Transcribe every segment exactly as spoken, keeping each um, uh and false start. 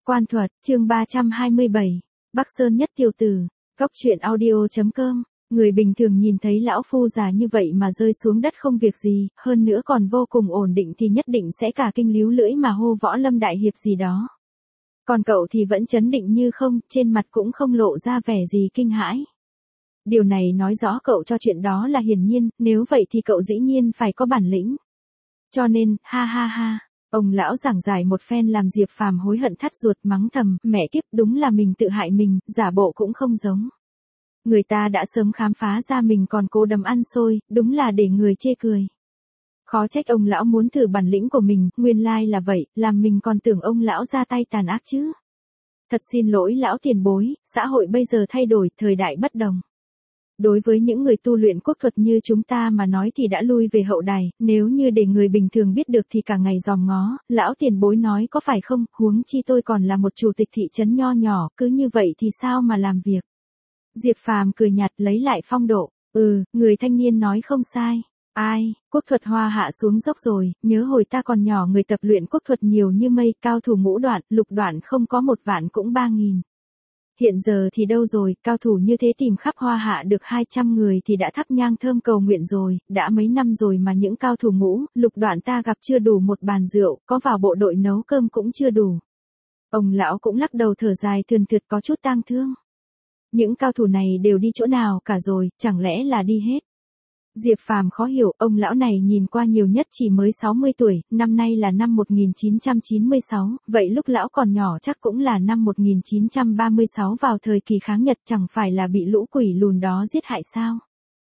Quan thuật, chương ba trăm hai mươi bảy. Bắc Sơn nhất tiểu tử. Góc truyện audio chấm com. Người bình thường nhìn thấy lão phu già như vậy mà rơi xuống đất không việc gì, hơn nữa còn vô cùng ổn định thì nhất định sẽ cả kinh líu lưỡi mà hô võ lâm đại hiệp gì đó. Còn cậu thì vẫn chấn định như không, trên mặt cũng không lộ ra vẻ gì kinh hãi. Điều này nói rõ cậu cho chuyện đó là hiển nhiên, nếu vậy thì cậu dĩ nhiên phải có bản lĩnh. Cho nên, ha ha ha. Ông lão giảng giải một phen làm Diệp Phàm hối hận thắt ruột mắng thầm, mẹ kiếp đúng là mình tự hại mình, giả bộ cũng không giống. Người ta đã sớm khám phá ra mình còn cố đấm ăn xôi, đúng là để người chê cười. Khó trách ông lão muốn thử bản lĩnh của mình, nguyên lai là vậy, làm mình còn tưởng ông lão ra tay tàn ác chứ. Thật xin lỗi lão tiền bối, xã hội bây giờ thay đổi, thời đại bất đồng. Đối với những người tu luyện quốc thuật như chúng ta mà nói thì đã lui về hậu đài, nếu như để người bình thường biết được thì cả ngày dòm ngó, lão tiền bối nói có phải không, huống chi tôi còn là một chủ tịch thị trấn nho nhỏ, cứ như vậy thì sao mà làm việc. Diệp Phàm cười nhạt lấy lại phong độ, ừ, người thanh niên nói không sai. Ai, quốc thuật Hoa Hạ xuống dốc rồi, nhớ hồi ta còn nhỏ người tập luyện quốc thuật nhiều như mây, cao thủ ngũ đoạn, lục đoạn không có một vạn cũng ba nghìn. Hiện giờ thì đâu rồi, cao thủ như thế tìm khắp Hoa Hạ được hai trăm người thì đã thắp nhang thơm cầu nguyện rồi, đã mấy năm rồi mà những cao thủ ngũ, lục đoạn ta gặp chưa đủ một bàn rượu, có vào bộ đội nấu cơm cũng chưa đủ. Ông lão cũng lắc đầu thở dài thườn thượt có chút tang thương. Những cao thủ này đều đi chỗ nào cả rồi, chẳng lẽ là đi hết? Diệp Phàm khó hiểu, ông lão này nhìn qua nhiều nhất chỉ mới sáu mươi tuổi, năm nay là năm một nghìn chín trăm chín mươi sáu, vậy lúc lão còn nhỏ chắc cũng là năm một nghìn chín trăm ba mươi sáu vào thời kỳ kháng Nhật, chẳng phải là bị lũ quỷ lùn đó giết hại sao?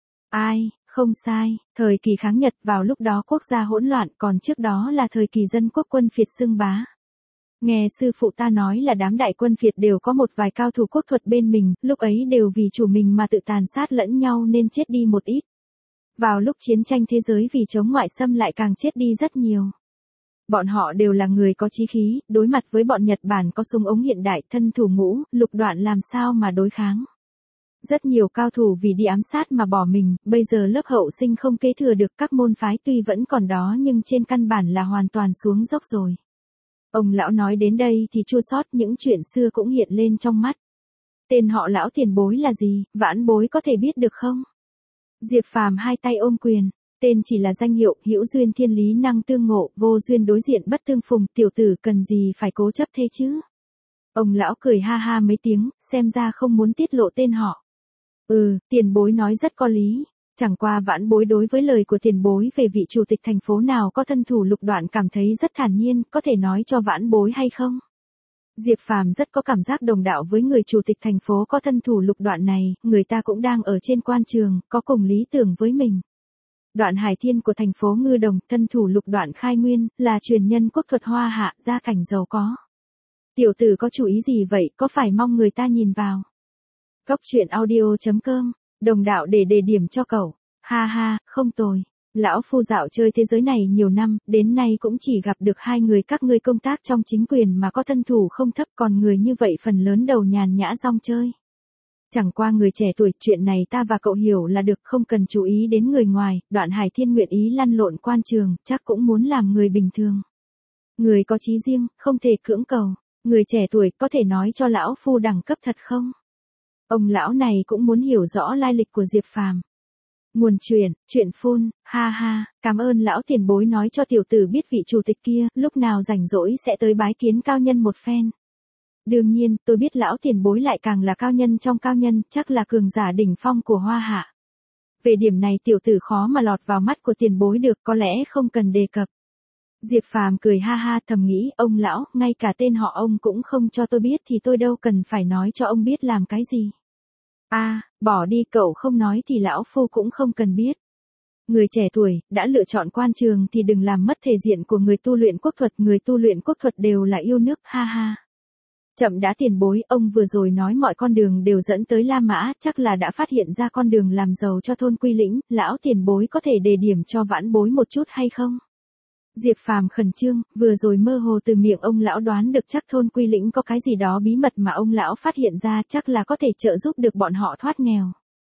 Ai, không sai, thời kỳ kháng Nhật vào lúc đó quốc gia hỗn loạn, còn trước đó là thời kỳ dân quốc quân phiệt xưng bá. Nghe sư phụ ta nói là đám đại quân phiệt đều có một vài cao thủ quốc thuật bên mình, lúc ấy đều vì chủ mình mà tự tàn sát lẫn nhau nên chết đi một ít. Vào lúc chiến tranh thế giới vì chống ngoại xâm lại càng chết đi rất nhiều. Bọn họ đều là người có chí khí, đối mặt với bọn Nhật Bản có súng ống hiện đại, thân thủ ngũ, lục đoạn làm sao mà đối kháng. Rất nhiều cao thủ vì đi ám sát mà bỏ mình, bây giờ lớp hậu sinh không kế thừa được, các môn phái tuy vẫn còn đó nhưng trên căn bản là hoàn toàn xuống dốc rồi. Ông lão nói đến đây thì chua xót, những chuyện xưa cũng hiện lên trong mắt. Tên họ lão tiền bối là gì, vãn bối có thể biết được không? Diệp Phàm hai tay ôm quyền, tên chỉ là danh hiệu, hữu duyên thiên lý năng tương ngộ, vô duyên đối diện bất tương phùng, tiểu tử cần gì phải cố chấp thế chứ? Ông lão cười ha ha mấy tiếng, xem ra không muốn tiết lộ tên họ. Ừ, tiền bối nói rất có lý, chẳng qua vãn bối đối với lời của tiền bối về vị chủ tịch thành phố nào có thân thủ lục đoạn cảm thấy rất thản nhiên, có thể nói cho vãn bối hay không? Diệp Phàm rất có cảm giác đồng đạo với người chủ tịch thành phố có thân thủ lục đoạn này, người ta cũng đang ở trên quan trường, có cùng lý tưởng với mình. Đoạn Hải Thiên của thành phố Ngư Đồng, thân thủ lục đoạn khai nguyên, là truyền nhân quốc thuật Hoa Hạ, gia cảnh giàu có. Tiểu tử có chủ ý gì vậy, có phải mong người ta nhìn vào? Góc truyện audio chấm com, đồng đạo để đề điểm cho cậu, ha ha, không tồi. Lão phu dạo chơi thế giới này nhiều năm, đến nay cũng chỉ gặp được hai người các ngươi công tác trong chính quyền mà có thân thủ không thấp, còn người như vậy phần lớn đầu nhàn nhã rong chơi. Chẳng qua người trẻ tuổi, chuyện này ta và cậu hiểu là được, không cần chú ý đến người ngoài. Đoạn Hải Thiên nguyện ý lăn lộn quan trường, chắc cũng muốn làm người bình thường. Người có chí riêng, không thể cưỡng cầu. Người trẻ tuổi có thể nói cho lão phu đẳng cấp thật không? Ông lão này cũng muốn hiểu rõ lai lịch của Diệp Phàm. Nguồn truyền, chuyện phun, ha ha, cảm ơn lão tiền bối nói cho tiểu tử biết vị chủ tịch kia, lúc nào rảnh rỗi sẽ tới bái kiến cao nhân một phen. Đương nhiên, tôi biết lão tiền bối lại càng là cao nhân trong cao nhân, chắc là cường giả đỉnh phong của Hoa Hạ. Về điểm này tiểu tử khó mà lọt vào mắt của tiền bối được, có lẽ không cần đề cập. Diệp Phàm cười ha ha thầm nghĩ, ông lão, ngay cả tên họ ông cũng không cho tôi biết thì tôi đâu cần phải nói cho ông biết làm cái gì. A, à, bỏ đi, cậu không nói thì lão phu cũng không cần biết. Người trẻ tuổi, đã lựa chọn quan trường thì đừng làm mất thể diện của người tu luyện quốc thuật, người tu luyện quốc thuật đều là yêu nước, ha ha. Chậm đã tiền bối, ông vừa rồi nói mọi con đường đều dẫn tới La Mã, chắc là đã phát hiện ra con đường làm giàu cho thôn Quy Lĩnh, lão tiền bối có thể đề điểm cho vãn bối một chút hay không? Diệp Phàm khẩn trương, vừa rồi mơ hồ từ miệng ông lão đoán được chắc thôn Quy Lĩnh có cái gì đó bí mật mà ông lão phát hiện ra, chắc là có thể trợ giúp được bọn họ thoát nghèo.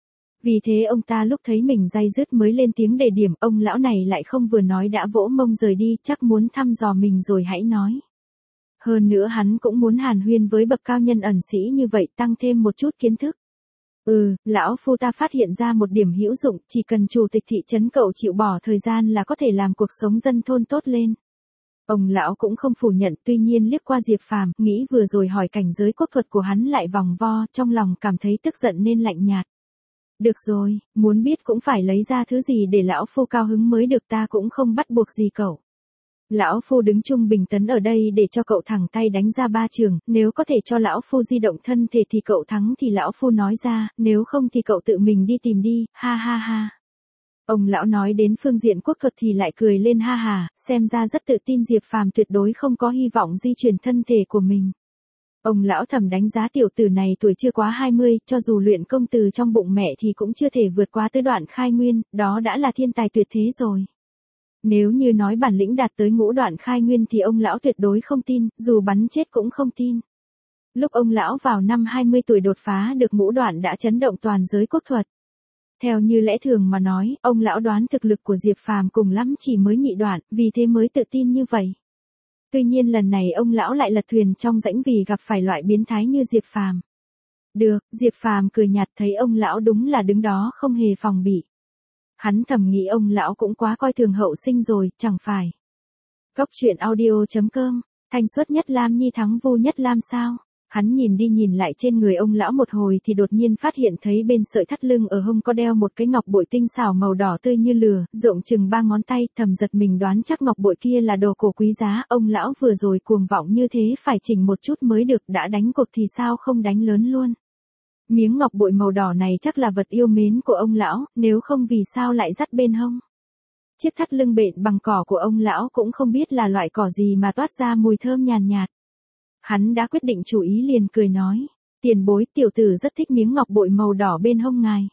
Vì thế ông ta lúc thấy mình day dứt mới lên tiếng đề điểm, ông lão này lại không vừa nói đã vỗ mông rời đi, chắc muốn thăm dò mình rồi hãy nói. Hơn nữa hắn cũng muốn hàn huyên với bậc cao nhân ẩn sĩ như vậy tăng thêm một chút kiến thức. Ừ, lão phu ta phát hiện ra một điểm hữu dụng, chỉ cần chủ tịch thị trấn cậu chịu bỏ thời gian là có thể làm cuộc sống dân thôn tốt lên. Ông lão cũng không phủ nhận, tuy nhiên liếc qua Diệp Phàm, nghĩ vừa rồi hỏi cảnh giới quốc thuật của hắn lại vòng vo, trong lòng cảm thấy tức giận nên lạnh nhạt. Được rồi, muốn biết cũng phải lấy ra thứ gì để lão phu cao hứng mới được, ta cũng không bắt buộc gì cậu. Lão phu đứng trung bình tấn ở đây để cho cậu thẳng tay đánh ra ba trường, nếu có thể cho lão phu di động thân thể thì cậu thắng thì lão phu nói ra, nếu không thì cậu tự mình đi tìm đi, ha ha ha. Ông lão nói đến phương diện quốc thuật thì lại cười lên ha hà, xem ra rất tự tin Diệp Phàm tuyệt đối không có hy vọng di chuyển thân thể của mình. Ông lão thầm đánh giá tiểu tử này tuổi chưa quá hai mươi, cho dù luyện công từ trong bụng mẹ thì cũng chưa thể vượt qua tới đoạn khai nguyên, đó đã là thiên tài tuyệt thế rồi. Nếu như nói bản lĩnh đạt tới ngũ đoạn khai nguyên thì ông lão tuyệt đối không tin, dù bắn chết cũng không tin. Lúc ông lão vào năm hai mươi tuổi đột phá được ngũ đoạn đã chấn động toàn giới quốc thuật. Theo như lẽ thường mà nói, ông lão đoán thực lực của Diệp Phàm cùng lắm chỉ mới nhị đoạn, vì thế mới tự tin như vậy. Tuy nhiên lần này ông lão lại lật thuyền trong rãnh vì gặp phải loại biến thái như Diệp Phàm. Được, Diệp Phàm cười nhạt thấy ông lão đúng là đứng đó không hề phòng bị. Hắn thầm nghĩ ông lão cũng quá coi thường hậu sinh rồi, chẳng phải. Góc truyện audio chấm com, thanh xuất nhất lam nhi thắng vô nhất lam sao? Hắn nhìn đi nhìn lại trên người ông lão một hồi thì đột nhiên phát hiện thấy bên sợi thắt lưng ở hông có đeo một cái ngọc bội tinh xảo màu đỏ tươi như lửa, rộng chừng ba ngón tay, thầm giật mình đoán chắc ngọc bội kia là đồ cổ quý giá, ông lão vừa rồi cuồng vọng như thế phải chỉnh một chút mới được, đã đánh cuộc thì sao không đánh lớn luôn. Miếng ngọc bội màu đỏ này chắc là vật yêu mến của ông lão, nếu không vì sao lại dắt bên hông. Chiếc thắt lưng bện bằng cỏ của ông lão cũng không biết là loại cỏ gì mà toát ra mùi thơm nhàn nhạt, nhạt. Hắn đã quyết định chủ ý liền cười nói, tiền bối tiểu tử rất thích miếng ngọc bội màu đỏ bên hông ngài.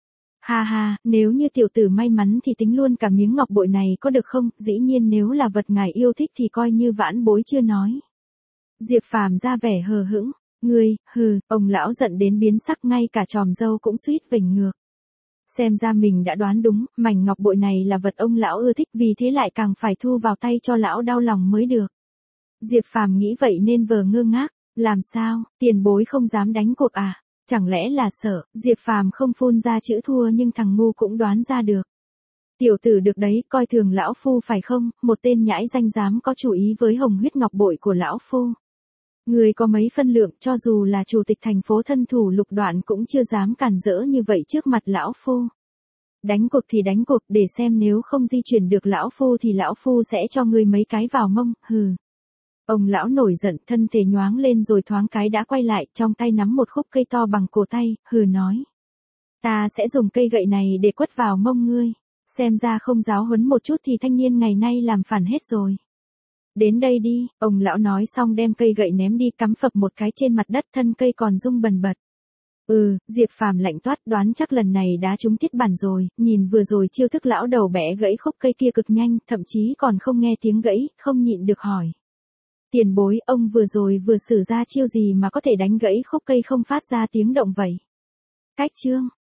Ha ha, nếu như tiểu tử may mắn thì tính luôn cả miếng ngọc bội này có được không, dĩ nhiên nếu là vật ngài yêu thích thì coi như vãn bối chưa nói. Diệp Phàm ra vẻ hờ hững, ngươi, hừ, ông lão giận đến biến sắc ngay cả tròm râu cũng suýt vểnh ngược. Xem ra mình đã đoán đúng, mảnh ngọc bội này là vật ông lão ưa thích vì thế lại càng phải thu vào tay cho lão đau lòng mới được. Diệp Phàm nghĩ vậy nên vờ ngơ ngác, làm sao, tiền bối không dám đánh cuộc à, chẳng lẽ là sợ, Diệp Phàm không phun ra chữ thua nhưng thằng ngu cũng đoán ra được. Tiểu tử được đấy, coi thường lão phu phải không, một tên nhãi danh dám có chủ ý với hồng huyết ngọc bội của lão phu. Người có mấy phân lượng cho dù là chủ tịch thành phố thân thủ lục đoạn cũng chưa dám cản rỡ như vậy trước mặt lão phu. Đánh cuộc thì đánh cuộc để xem nếu không di chuyển được lão phu thì lão phu sẽ cho người mấy cái vào mông, hừ. Ông lão nổi giận, thân thể nhoáng lên rồi thoáng cái đã quay lại, trong tay nắm một khúc cây to bằng cổ tay, hừ nói. Ta sẽ dùng cây gậy này để quất vào mông ngươi, xem ra không giáo huấn một chút thì thanh niên ngày nay làm phản hết rồi. Đến đây đi, ông lão nói xong đem cây gậy ném đi cắm phập một cái trên mặt đất, thân cây còn rung bần bật. Ừ, Diệp Phàm lạnh toát đoán chắc lần này đá trúng tiết bản rồi, nhìn vừa rồi chiêu thức lão đầu bẻ gãy khúc cây kia cực nhanh, thậm chí còn không nghe tiếng gãy, không nhịn được hỏi. Tiền bối, ông vừa rồi vừa sử ra chiêu gì mà có thể đánh gãy khúc cây không phát ra tiếng động vậy? Cách chương